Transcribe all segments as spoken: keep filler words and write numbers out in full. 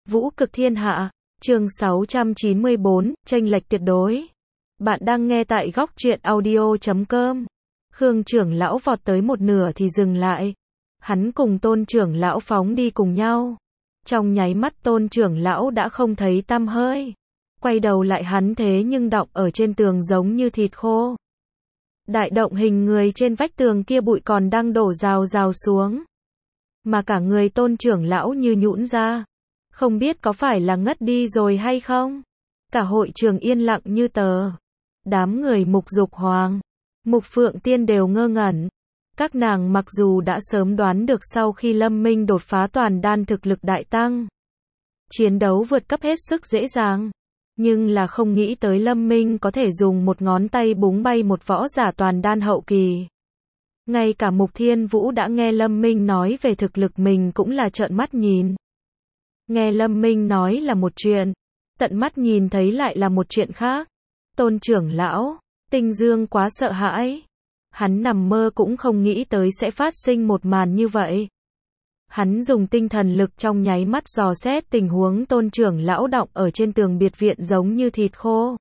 Vũ cực thiên hạ, chương sáu trăm chín mươi bốn, chênh lệch tuyệt đối. Bạn đang nghe tại góc truyện audio chấm com. Khương trưởng lão vọt tới một nửa thì dừng lại. Hắn cùng Tôn trưởng lão phóng đi cùng nhau. Trong nháy mắt Tôn trưởng lão đã không thấy tăm hơi. Quay đầu lại hắn thế nhưng đọng ở trên tường giống như thịt khô. Đại động hình người trên vách tường kia bụi còn đang đổ rào rào xuống. Mà cả người Tôn trưởng lão như nhũn ra. Không biết có phải là ngất đi rồi hay không? Cả hội trường yên lặng như tờ. Đám người Mục Dục Hoàng, Mục Phượng Tiên đều ngơ ngẩn. Các nàng mặc dù đã sớm đoán được sau khi Lâm Minh đột phá toàn đan thực lực đại tăng, chiến đấu vượt cấp hết sức dễ dàng. Nhưng là không nghĩ tới Lâm Minh có thể dùng một ngón tay búng bay một võ giả toàn đan hậu kỳ. Ngay cả Mục Thiên Vũ đã nghe Lâm Minh nói về thực lực mình cũng là trợn mắt nhìn. Nghe Lâm Minh nói là một chuyện, tận mắt nhìn thấy lại là một chuyện khác. Tôn trưởng lão, Tinh Dương quá sợ hãi. Hắn nằm mơ cũng không nghĩ tới sẽ phát sinh một màn như vậy. Hắn dùng tinh thần lực trong nháy mắt dò xét tình huống Tôn trưởng lão đọng ở trên tường biệt viện giống như thịt khô.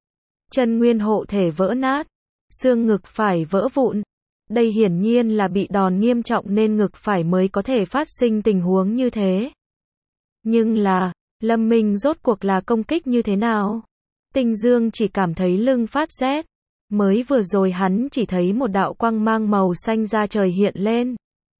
Chân nguyên hộ thể vỡ nát, xương ngực phải vỡ vụn. Đây hiển nhiên là bị đòn nghiêm trọng nên ngực phải mới có thể phát sinh tình huống như thế. Nhưng là, Lâm Minh rốt cuộc là công kích như thế nào? Tinh Dương chỉ cảm thấy lưng phát rét. Mới vừa rồi hắn chỉ thấy một đạo quang mang màu xanh ra trời hiện lên.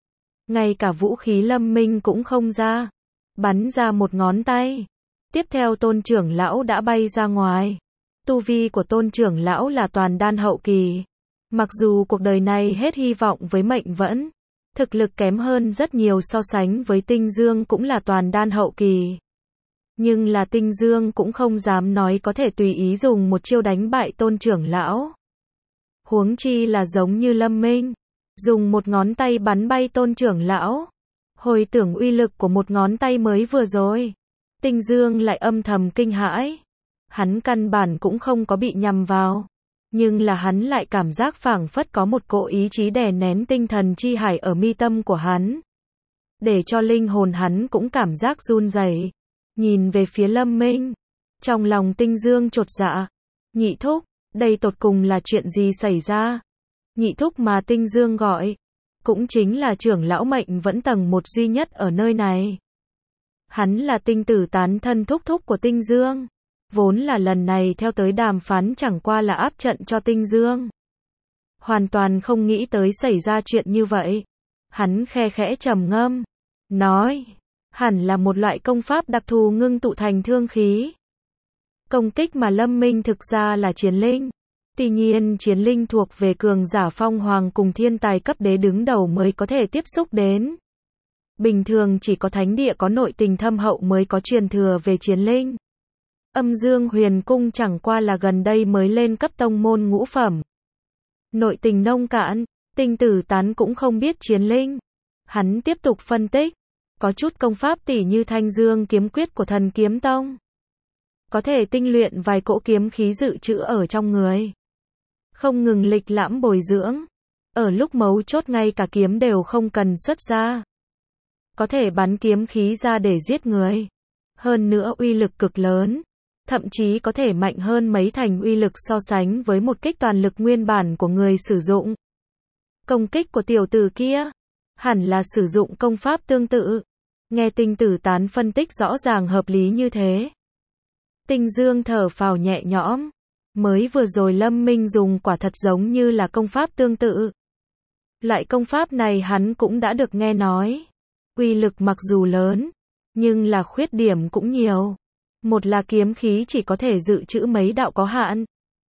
Ngay cả vũ khí Lâm Minh cũng không ra. Bắn ra một ngón tay. Tiếp theo Tôn trưởng lão đã bay ra ngoài. Tu vi của Tôn trưởng lão là toàn đan hậu kỳ. Mặc dù cuộc đời này hết hy vọng với mệnh vẫn. Thực lực kém hơn rất nhiều so sánh với Tinh Dương cũng là toàn đan hậu kỳ. Nhưng là Tinh Dương cũng không dám nói có thể tùy ý dùng một chiêu đánh bại Tôn trưởng lão. Huống chi là giống như Lâm Minh, dùng một ngón tay bắn bay Tôn trưởng lão. Hồi tưởng uy lực của một ngón tay mới vừa rồi, Tinh Dương lại âm thầm kinh hãi. Hắn căn bản cũng không có bị nhầm vào. Nhưng là hắn lại cảm giác phảng phất có một cỗ ý chí đè nén tinh thần chi hải ở mi tâm của hắn. Để cho linh hồn hắn cũng cảm giác run rẩy. Nhìn về phía Lâm Minh. Trong lòng Tinh Dương chột dạ. Nhị thúc, đây tột cùng là chuyện gì xảy ra? Nhị thúc mà Tinh Dương gọi. Cũng chính là trưởng lão mệnh vẫn tầng một duy nhất ở nơi này. Hắn là Tinh Tử Tán thân thúc thúc của Tinh Dương. Vốn là lần này theo tới đàm phán chẳng qua là áp trận cho Tinh Dương. Hoàn toàn không nghĩ tới xảy ra chuyện như vậy. Hắn khe khẽ trầm ngâm. Nói, hẳn là một loại công pháp đặc thù ngưng tụ thành thương khí. Công kích mà Lâm Minh thực ra là chiến linh. Tuy nhiên chiến linh thuộc về cường giả phong hoàng cùng thiên tài cấp đế đứng đầu mới có thể tiếp xúc đến. Bình thường chỉ có thánh địa có nội tình thâm hậu mới có truyền thừa về chiến linh. Âm Dương Huyền Cung chẳng qua là gần đây mới lên cấp tông môn ngũ phẩm. Nội tình nông cạn, Tinh Tử Tán cũng không biết chiến linh. Hắn tiếp tục phân tích. Có chút công pháp tỉ như Thanh Dương kiếm quyết của Thần Kiếm Tông. Có thể tinh luyện vài cỗ kiếm khí dự trữ ở trong người. Không ngừng lịch lãm bồi dưỡng. Ở lúc mấu chốt ngay cả kiếm đều không cần xuất ra. Có thể bắn kiếm khí ra để giết người. Hơn nữa uy lực cực lớn. Thậm chí có thể mạnh hơn mấy thành uy lực so sánh với một kích toàn lực nguyên bản của người sử dụng. Công kích của tiểu tử kia hẳn là sử dụng công pháp tương tự. Nghe Tinh Tử Tán phân tích rõ ràng hợp lý như thế. Tinh Dương thở phào nhẹ nhõm. Mới vừa rồi Lâm Minh dùng quả thật giống như là công pháp tương tự. Loại công pháp này hắn cũng đã được nghe nói. Uy lực mặc dù lớn, nhưng là khuyết điểm cũng nhiều. Một là kiếm khí chỉ có thể dự trữ mấy đạo có hạn.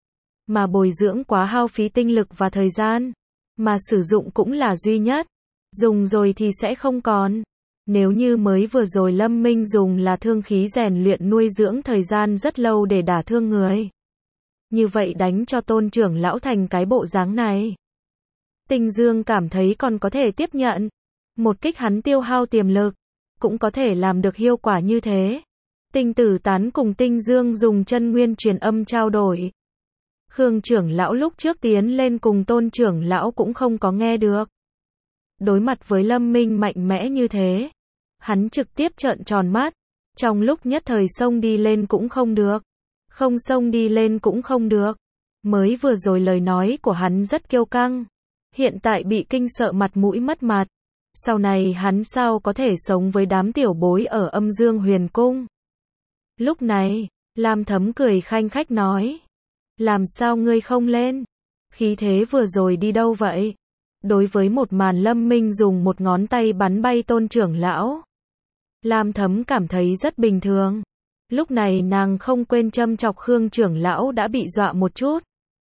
Mà bồi dưỡng quá hao phí tinh lực và thời gian. Mà sử dụng cũng là duy nhất. Dùng rồi thì sẽ không còn. Nếu như mới vừa rồi Lâm Minh dùng là thương khí rèn luyện nuôi dưỡng thời gian rất lâu để đả thương người. Như vậy đánh cho Tôn trưởng lão thành cái bộ dáng này. Tinh Dương cảm thấy còn có thể tiếp nhận. Một kích hắn tiêu hao tiềm lực. Cũng có thể làm được hiệu quả như thế. Tinh Tử Tán cùng Tinh Dương dùng chân nguyên truyền âm trao đổi. Khương trưởng lão lúc trước tiến lên cùng Tôn trưởng lão cũng không có nghe được. Đối mặt với Lâm Minh mạnh mẽ như thế, hắn trực tiếp trợn tròn mắt. Trong lúc nhất thời xông đi lên cũng không được, không xông đi lên cũng không được. Mới vừa rồi lời nói của hắn rất kiêu căng, hiện tại bị kinh sợ mặt mũi mất mặt. Sau này hắn sao có thể sống với đám tiểu bối ở Âm Dương Huyền Cung. Lúc này, Lam Thấm cười khanh khách nói, làm sao ngươi không lên? Khí thế vừa rồi đi đâu vậy? Đối với một màn Lâm Minh dùng một ngón tay bắn bay Tôn trưởng lão, Lam Thấm cảm thấy rất bình thường. Lúc này nàng không quên châm chọc Khương trưởng lão đã bị dọa một chút,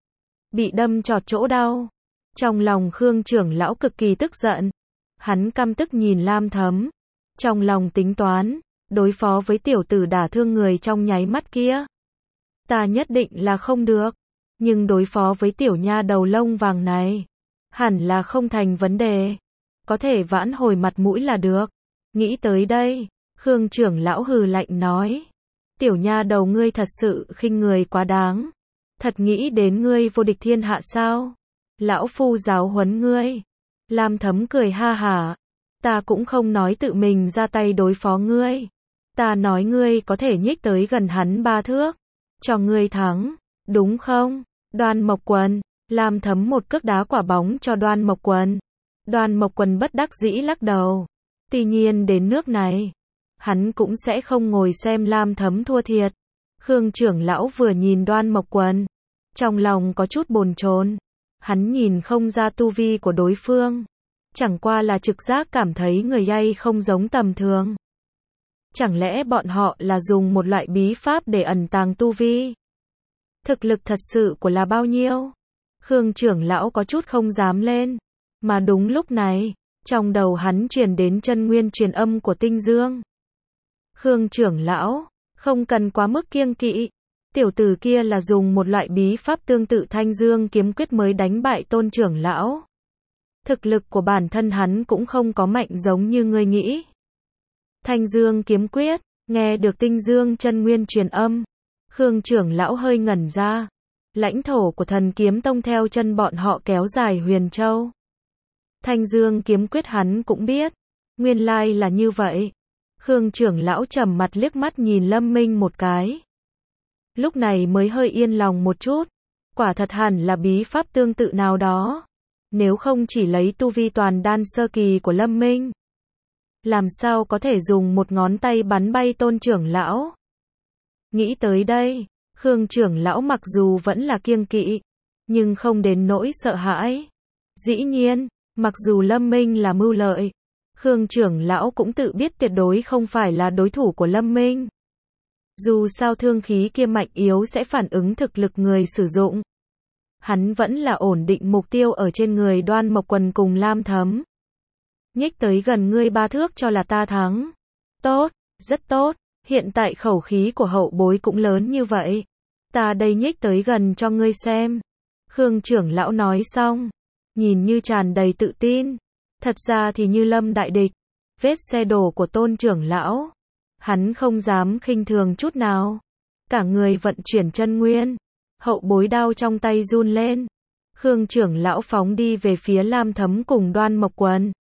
bị đâm chọt chỗ đau. Trong lòng Khương trưởng lão cực kỳ tức giận, hắn căm tức nhìn Lam Thấm, trong lòng tính toán, đối phó với tiểu tử đả thương người trong nháy mắt kia, ta nhất định là không được, nhưng đối phó với tiểu nha đầu lông vàng này, hẳn là không thành vấn đề, có thể vãn hồi mặt mũi là được. Nghĩ tới đây, Khương trưởng lão hừ lạnh nói, tiểu nha đầu ngươi thật sự khinh người quá đáng, thật nghĩ đến ngươi vô địch thiên hạ sao? Lão phu giáo huấn ngươi. Lam Thấm cười ha hả, ta cũng không nói tự mình ra tay đối phó ngươi, ta nói ngươi có thể nhích tới gần hắn ba thước, cho ngươi thắng, đúng không? Đoan Mộc Quần. Lam Thấm một cước đá quả bóng cho Đoan Mộc Quần. Đoan Mộc Quần bất đắc dĩ lắc đầu. Tuy nhiên đến nước này, hắn cũng sẽ không ngồi xem Lam Thấm thua thiệt. Khương trưởng lão vừa nhìn Đoan Mộc Quần, trong lòng có chút bồn chồn. Hắn nhìn không ra tu vi của đối phương, chẳng qua là trực giác cảm thấy người dây không giống tầm thường. Chẳng lẽ bọn họ là dùng một loại bí pháp để ẩn tàng tu vi? Thực lực thật sự của là bao nhiêu? Khương trưởng lão có chút không dám lên. Mà đúng lúc này, trong đầu hắn truyền đến chân nguyên truyền âm của Tinh Dương. Khương trưởng lão, không cần quá mức kiêng kỵ. Tiểu tử kia là dùng một loại bí pháp tương tự Thanh Dương kiếm quyết mới đánh bại Tôn trưởng lão. Thực lực của bản thân hắn cũng không có mạnh giống như ngươi nghĩ. Thanh Dương kiếm quyết, nghe được Tinh Dương chân nguyên truyền âm, Khương trưởng lão hơi ngẩn ra. Lãnh thổ của Thần Kiếm Tông theo chân bọn họ kéo dài Huyền Châu. Thanh Dương kiếm quyết hắn cũng biết, nguyên lai là như vậy. Khương trưởng lão trầm mặt liếc mắt nhìn Lâm Minh một cái. Lúc này mới hơi yên lòng một chút, quả thật hẳn là bí pháp tương tự nào đó. Nếu không chỉ lấy tu vi toàn đan sơ kỳ của Lâm Minh, làm sao có thể dùng một ngón tay bắn bay Tôn trưởng lão? Nghĩ tới đây, Khương trưởng lão mặc dù vẫn là kiêng kỵ, nhưng không đến nỗi sợ hãi. Dĩ nhiên, mặc dù Lâm Minh là mưu lợi, Khương trưởng lão cũng tự biết tuyệt đối không phải là đối thủ của Lâm Minh. Dù sao thương khí kia mạnh yếu sẽ phản ứng thực lực người sử dụng. Hắn vẫn là ổn định mục tiêu ở trên người Đoan Mộc Quần cùng Lam Thấm. Nhích tới gần ngươi ba thước cho là ta thắng. Tốt, rất tốt, hiện tại khẩu khí của hậu bối cũng lớn như vậy. Ta đây nhích tới gần cho ngươi xem. Khương trưởng lão nói xong, nhìn như tràn đầy tự tin. Thật ra thì như lâm đại địch. Vết xe đổ của Tôn trưởng lão, hắn không dám khinh thường chút nào. Cả người vận chuyển chân nguyên, hậu bối đao trong tay run lên. Khương trưởng lão phóng đi về phía Lam Thấm cùng Đoan Mộc Quần.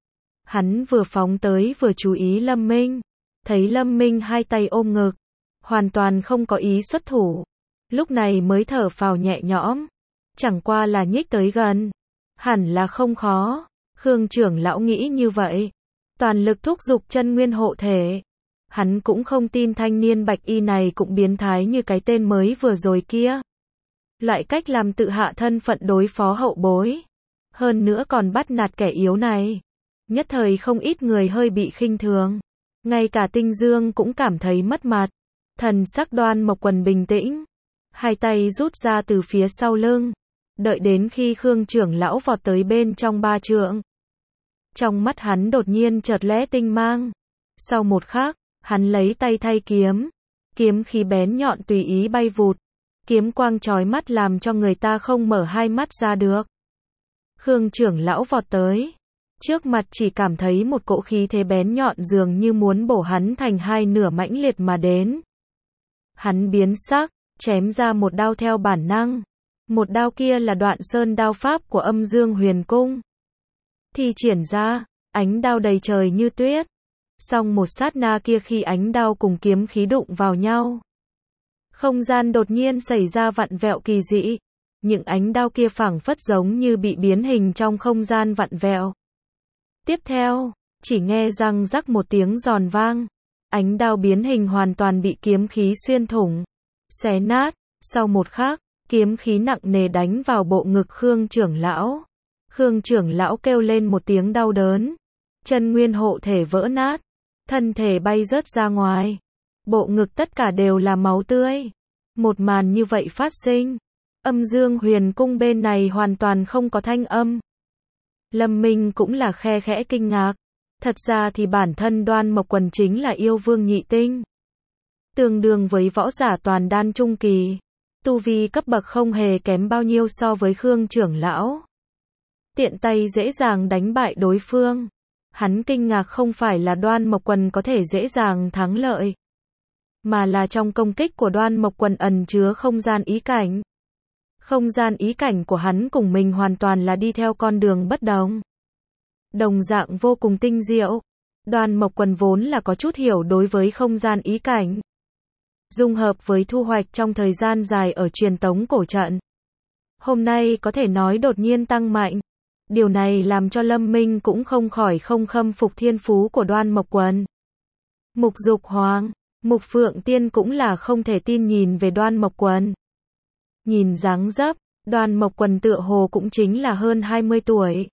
Hắn vừa phóng tới vừa chú ý Lâm Minh. Thấy Lâm Minh hai tay ôm ngực, hoàn toàn không có ý xuất thủ. Lúc này mới thở phào nhẹ nhõm. Chẳng qua là nhích tới gần, hẳn là không khó. Khương trưởng lão nghĩ như vậy, toàn lực thúc giục chân nguyên hộ thể. Hắn cũng không tin thanh niên bạch y này cũng biến thái như cái tên mới vừa rồi kia. Loại cách làm tự hạ thân phận đối phó hậu bối, hơn nữa còn bắt nạt kẻ yếu này. Nhất thời không ít người hơi bị khinh thường. Ngay cả Tinh Dương cũng cảm thấy mất mặt. Thần sắc Đoan Mộc Quần bình tĩnh, hai tay rút ra từ phía sau lưng, đợi đến khi Khương trưởng lão vọt tới bên trong ba trượng. Trong mắt hắn đột nhiên chợt lóe tinh mang. Sau một khắc, hắn lấy tay thay kiếm, kiếm khí bén nhọn tùy ý bay vụt, kiếm quang chói mắt làm cho người ta không mở hai mắt ra được. Khương trưởng lão vọt tới, trước mặt chỉ cảm thấy một cỗ khí thế bén nhọn dường như muốn bổ hắn thành hai nửa mãnh liệt mà đến. Hắn biến sắc, chém ra một đao theo bản năng. Một đao kia là Đoạn Sơn đao pháp của Âm Dương Huyền Cung. Thi triển ra, ánh đao đầy trời như tuyết, Song một sát na kia khi ánh đao cùng kiếm khí đụng vào nhau, không gian đột nhiên xảy ra vặn vẹo kỳ dị. Những ánh đao kia phảng phất giống như bị biến hình trong không gian vặn vẹo. Tiếp theo, chỉ nghe răng rắc một tiếng giòn vang. Ánh đao biến hình hoàn toàn bị kiếm khí xuyên thủng, xé nát. Sau một khắc, kiếm khí nặng nề đánh vào bộ ngực Khương trưởng lão. Khương trưởng lão kêu lên một tiếng đau đớn. Chân nguyên hộ thể vỡ nát, thân thể bay rớt ra ngoài. Bộ ngực tất cả đều là máu tươi. Một màn như vậy phát sinh. Âm Dương Huyền Cung bên này hoàn toàn không có thanh âm. Lâm Minh cũng là khe khẽ kinh ngạc. Thật ra thì bản thân Đoan Mộc Quần chính là yêu vương nhị tinh, tương đương với võ giả toàn đan trung kỳ. Tu vi cấp bậc không hề kém bao nhiêu so với Khương trưởng lão. Tiện tay dễ dàng đánh bại đối phương. Hắn kinh ngạc không phải là Đoan Mộc Quần có thể dễ dàng thắng lợi, mà là trong công kích của Đoan Mộc Quần ẩn chứa không gian ý cảnh. Không gian ý cảnh của hắn cùng mình hoàn toàn là đi theo con đường bất đồng. Đồng dạng vô cùng tinh diệu. Đoan Mộc Quần vốn là có chút hiểu đối với không gian ý cảnh. Dung hợp với thu hoạch trong thời gian dài ở truyền tống cổ trận. Hôm nay có thể nói đột nhiên tăng mạnh. Điều này làm cho Lâm Minh cũng không khỏi không khâm phục thiên phú của Đoan Mộc Quần. Mục Dục Hoàng, Mục Phượng Tiên cũng là không thể tin nhìn về Đoan Mộc Quần. Nhìn dáng dấp, Đoan Mộc Quần tựa hồ cũng chính là hơn hai mươi tuổi.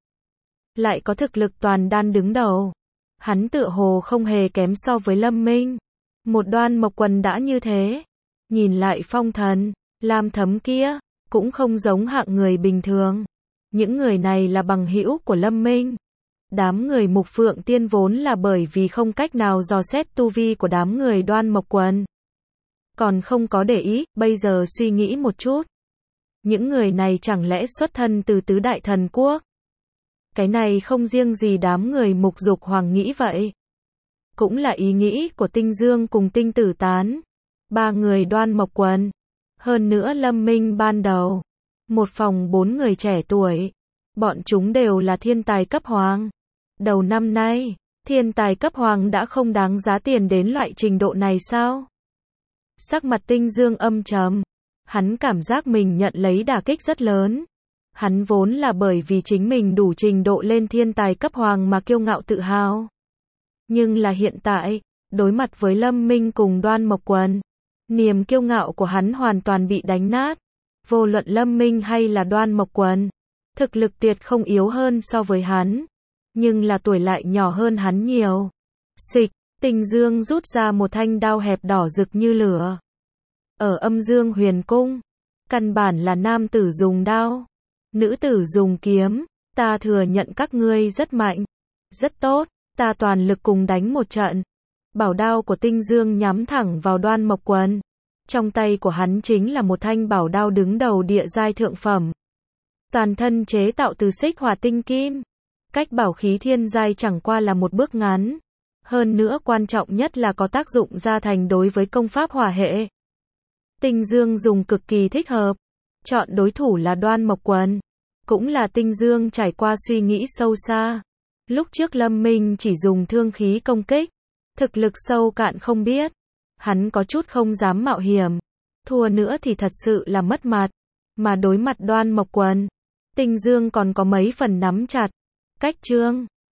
Lại có thực lực toàn đan đứng đầu. Hắn tựa hồ không hề kém so với Lâm Minh. Một Đoan Mộc Quần đã như thế. Nhìn lại Phong Thần, Lam Thấm kia, cũng không giống hạng người bình thường. Những người này là bằng hữu của Lâm Minh. Đám người Mục Phượng Tiên vốn là bởi vì không cách nào dò xét tu vi của đám người Đoan Mộc Quần, còn không có để ý, bây giờ suy nghĩ một chút. Những người này chẳng lẽ xuất thân từ tứ đại thần quốc? Cái này không riêng gì đám người Mục Dục Hoàng nghĩ vậy. Cũng là ý nghĩ của Tinh Dương cùng Tinh Tử Tán. Ba người Đoan Mộc Quần. Hơn nữa Lâm Minh ban đầu. Một phòng bốn người trẻ tuổi. Bọn chúng đều là thiên tài cấp hoàng. Đầu năm nay, thiên tài cấp hoàng đã không đáng giá tiền đến loại trình độ này sao? Sắc mặt Tinh Dương âm trầm. Hắn cảm giác mình nhận lấy đả kích rất lớn. Hắn vốn là bởi vì chính mình đủ trình độ lên thiên tài cấp hoàng mà kiêu ngạo tự hào. Nhưng là hiện tại, đối mặt với Lâm Minh cùng Đoan Mộc Quần, niềm kiêu ngạo của hắn hoàn toàn bị đánh nát. Vô luận Lâm Minh hay là Đoan Mộc Quần, thực lực tuyệt không yếu hơn so với hắn, nhưng là tuổi lại nhỏ hơn hắn nhiều. Xịch, Tinh Dương rút ra một thanh đao hẹp đỏ rực như lửa. Ở Âm Dương Huyền Cung, căn bản là nam tử dùng đao, nữ tử dùng kiếm. Ta thừa nhận các ngươi rất mạnh, rất tốt, ta toàn lực cùng đánh một trận. Bảo đao của Tinh Dương nhắm thẳng vào Đoan Mộc Quần. Trong tay của hắn chính là một thanh bảo đao đứng đầu địa giai thượng phẩm. Toàn thân chế tạo từ xích hỏa tinh kim. Cách bảo khí thiên giai chẳng qua là một bước ngắn. Hơn nữa quan trọng nhất là có tác dụng gia thành đối với công pháp hỏa hệ. Tinh Dương dùng cực kỳ thích hợp. Chọn đối thủ là Đoan Mộc Quần. Cũng là Tinh Dương trải qua suy nghĩ sâu xa. Lúc trước Lâm Minh chỉ dùng thương khí công kích. Thực lực sâu cạn không biết. Hắn có chút không dám mạo hiểm. Thua nữa thì thật sự là mất mặt. Mà đối mặt Đoan Mộc Quần, Tinh Dương còn có mấy phần nắm chặt. Cách chương